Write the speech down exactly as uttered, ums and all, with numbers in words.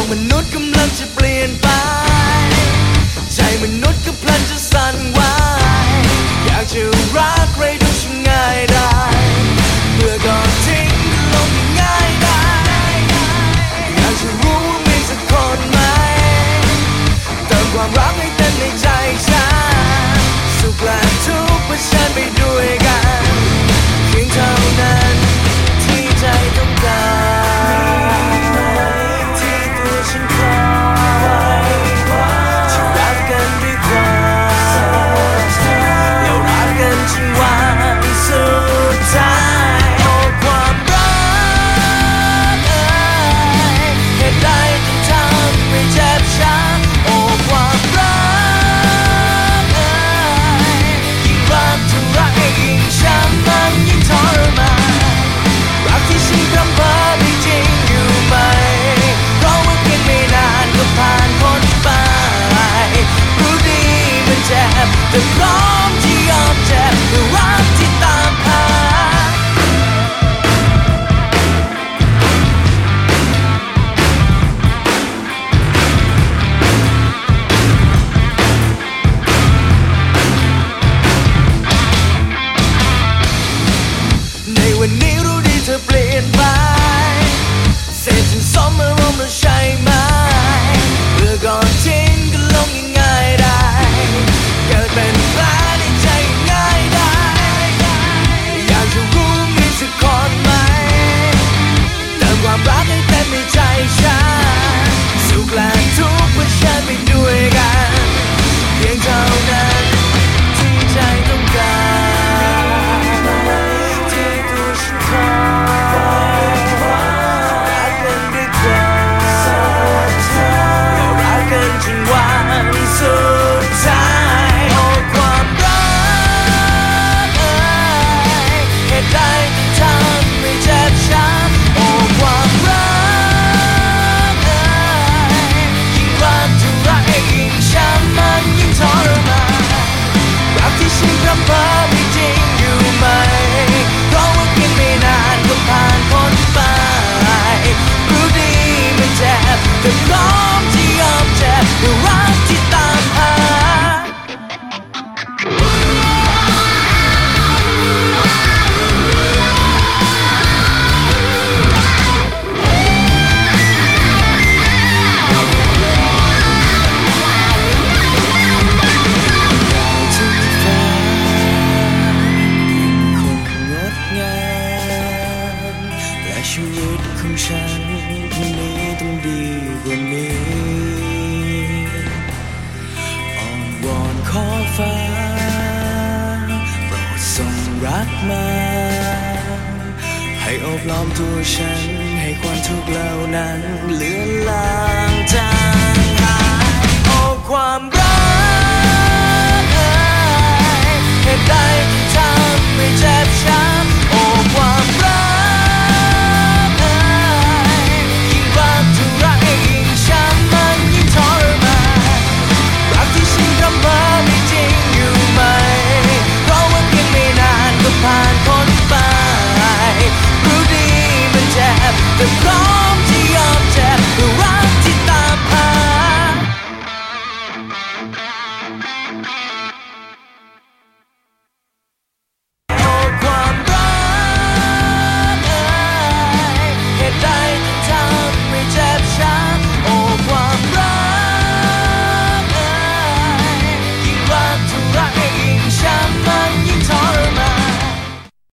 มนุษย์กำลังจะเปลี่ยนไปใจมนุษย์ก็พลันจะสั่นไหวอยากจะรักใครดูช่างง่ายได้เมื่อก่อนทิ้งก็ลงง่ายได้อยากจะรู้ว่ามีสักคนไหมเติมความรักให้เต็มในใจฉันสุขและทุกข์เผชิญไปด้วยกันเพียงเท่านั้นที่ใจต้องการที่ตัวฉันคอยที่รักกันด้วยความแล้วรักกันจนวันสุดท้ายโอ้ความรักเอ่ยเหตุใดจึงทำให้เจ็บช้ำโอ้ความรักเอ่ยยิ่งรักเท่าไรยิ่งช้ำมันยิ่งทรมานรักที่ฉันพร่ำเพ้อไม่จริงอยู่ไหมเพราะว่าเพียงไม่นานก็ผ่านพ้นไปรู้ดีมันเจ็บแต่พร้อมที่ยอมเจ็บเพื่อรักที่ตามหาในวันนี้รู้ดีเธอเปลี่ยนไปเสพจนสมอารมณ์แล้วใช่ไหมเมื่อก่อนทิ้งก็ลงง่ายๆได้เกิดเป็นแผลในใจง่ายได้อยากจะรู้มีสักคนไหมเติมความรักให้เต็มในใจฉันสุขและทุกข์เผชิญไปด้วยกันเพียงเท่านั้นที่ใจต้องการที่ตัวฉันคอยรักกันด้วยความแล้วรักกันจนวันสุดท้ายโอ้ความรักเอ่ยเหตุใดจึงทำให้เจ็บช้ำโอ้ความรักเอ่ยยิ่งรักเท่าไรยิ่งช้ำมันยิ่งทรมานรักที่ฉันพร่ำเพ้อไม่จริงอยู่ไหมเพราะว่าเพียงไม่นานก็ผ่านพ้นไปรู้ดีมันเจ็บแต่พร้อมที่ยอมเจ็บเพื่อรักที่ตามหาทุกฟ้าคงงดงามและชีวิตของฉันพรุ่งนี้ต้องดีกว่านี้อ้อนวอนขอฟ้าโปรดส่งรักมาให้โอบล้อมตัวฉันให้ความทุกข์เหล่านั้นเลือน